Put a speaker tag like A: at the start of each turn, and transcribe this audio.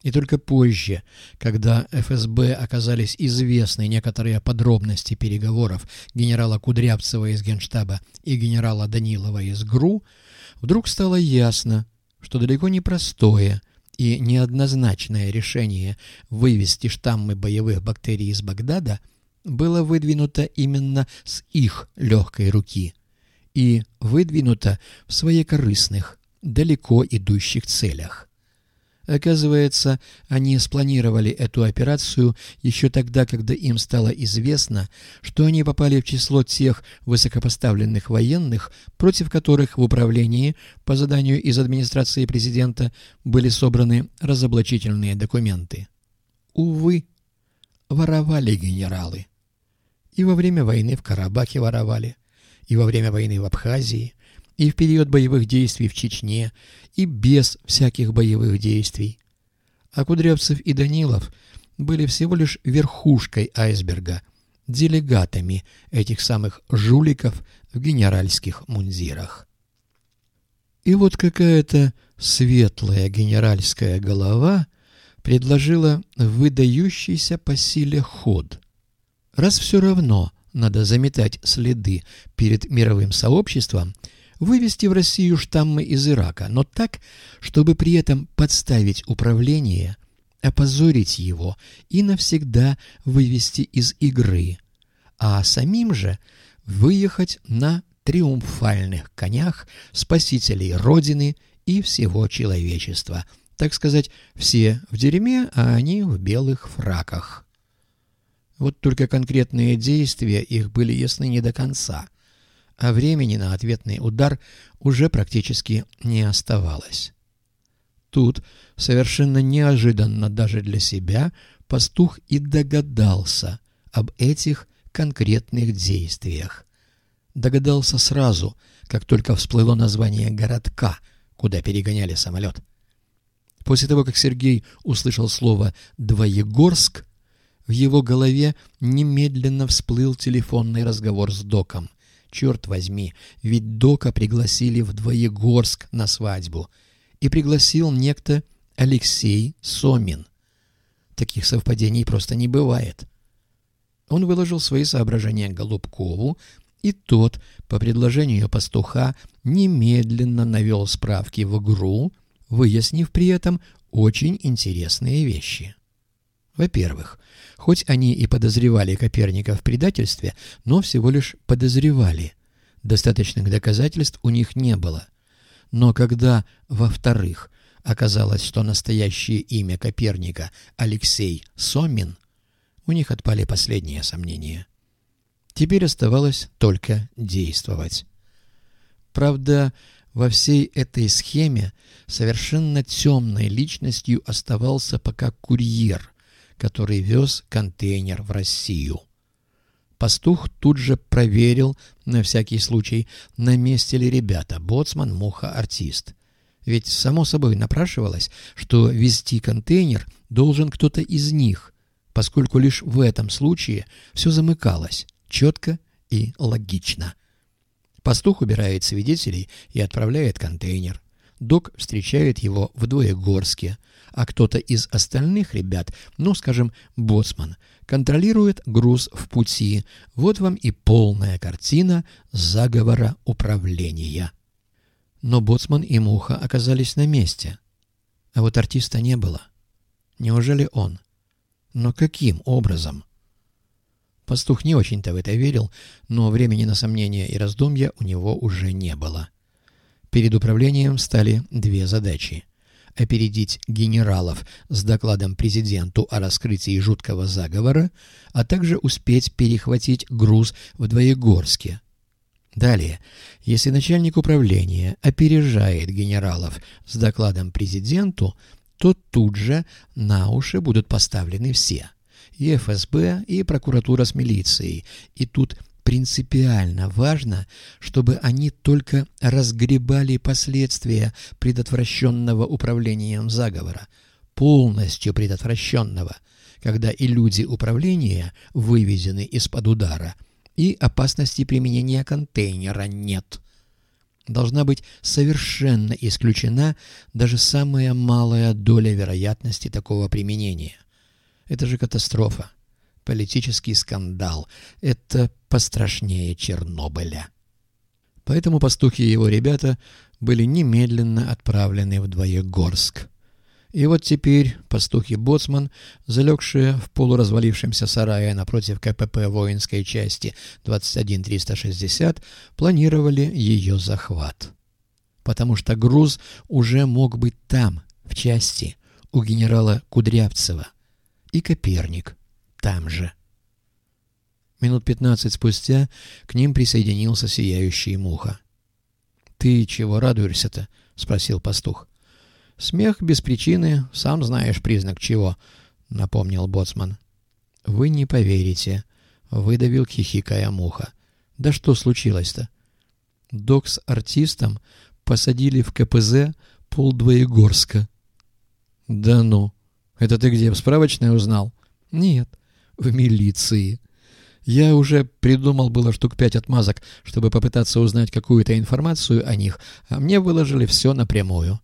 A: И только позже, когда ФСБ оказались известны некоторые подробности переговоров генерала Кудрявцева из Генштаба и генерала Данилова из ГРУ, вдруг стало ясно, что далеко не простое и неоднозначное решение вывести штаммы боевых бактерий из Багдада было выдвинуто именно с их легкой руки и выдвинуто в своекорыстных, далеко идущих целях. Оказывается, они спланировали эту операцию еще тогда, когда им стало известно, что они попали в число тех высокопоставленных военных, против которых в управлении по заданию из администрации президента были собраны разоблачительные документы. Увы, воровали генералы. И во время войны в Карабахе воровали, и во время войны в Абхазии, и в период боевых действий в Чечне, и без всяких боевых действий. А Кудрявцев и Данилов были всего лишь верхушкой айсберга, делегатами этих самых жуликов в генеральских мундирах. И вот какая-то светлая генеральская голова предложила выдающийся по силе ход. Раз все равно надо заметать следы перед мировым сообществом, вывести в Россию штаммы из Ирака, но так, чтобы при этом подставить управление, опозорить его и навсегда вывести из игры, а самим же выехать на триумфальных конях спасителей Родины и всего человечества. Так сказать, все в дерьме, а они в белых фраках. Вот только конкретные действия их были ясны не до конца, а времени на ответный удар уже практически не оставалось. Тут, совершенно неожиданно даже для себя, пастух и догадался об этих конкретных действиях. Догадался сразу, как только всплыло название городка, куда перегоняли самолет. После того, как Сергей услышал слово «Двоегорск», в его голове немедленно всплыл телефонный разговор с доком. Черт возьми, ведь дока пригласили в Двоегорск на свадьбу. И пригласил некто Алексей Сомин. Таких совпадений просто не бывает. Он выложил свои соображения Голубкову, и тот, по предложению пастуха, немедленно навел справки в ГРУ, выяснив при этом очень интересные вещи. Во-первых, хоть они и подозревали Коперника в предательстве, но всего лишь подозревали. Достаточных доказательств у них не было. Но когда, во-вторых, оказалось, что настоящее имя Коперника Алексей Сомин, у них отпали последние сомнения. Теперь оставалось только действовать. Правда, во всей этой схеме совершенно темной личностью оставался пока курьер, который вез контейнер в Россию. Пастух тут же проверил, на всякий случай, на месте ли ребята, боцман, муха, артист. Ведь само собой напрашивалось, что везти контейнер должен кто-то из них, поскольку лишь в этом случае все замыкалось четко и логично. Пастух убирает свидетелей и отправляет контейнер. Док встречает его в Двоегорске, а кто-то из остальных ребят, ну, скажем, боцман, контролирует груз в пути. Вот вам и полная картина заговора управления. Но боцман и муха оказались на месте, а вот артиста не было. Неужели он? Но каким образом? Пастух не очень-то в это верил, но времени на сомнения и раздумья у него уже не было. Перед управлением стали две задачи: опередить генералов с докладом президенту о раскрытии жуткого заговора, а также успеть перехватить груз в Двоегорске. Далее, если начальник управления опережает генералов с докладом президенту, то тут же на уши будут поставлены все – и ФСБ, и прокуратура с милицией. И тут принципиально важно, чтобы они только разгребали последствия предотвращенного управлением заговора, полностью предотвращенного, когда и люди управления выведены из-под удара, и опасности применения контейнера нет. Должна быть совершенно исключена даже самая малая доля вероятности такого применения. Это же катастрофа, политический скандал. Это пострашнее Чернобыля. Поэтому пастух и его ребята были немедленно отправлены в Двоегорск. И вот теперь пастух и боцман, залегшие в полуразвалившемся сарае напротив КПП воинской части 21360, планировали ее захват. Потому что груз уже мог быть там, в части, у генерала Кудрявцева. И Коперник там же. Минут 15 спустя к ним присоединился сияющий Муха. «Ты чего радуешься-то?» — спросил пастух. «Смех без причины, сам знаешь признак чего», — напомнил боцман. «Вы не поверите», — выдавил, хихикая, Муха. «Да что случилось-то?» «Док с артистом посадили в КПЗ полдвоегорска». «Да ну! Это ты где, в справочной узнал?» «Нет, в милиции. Я уже придумал было штук 5 отмазок, чтобы попытаться узнать какую-то информацию о них, а мне выложили все напрямую.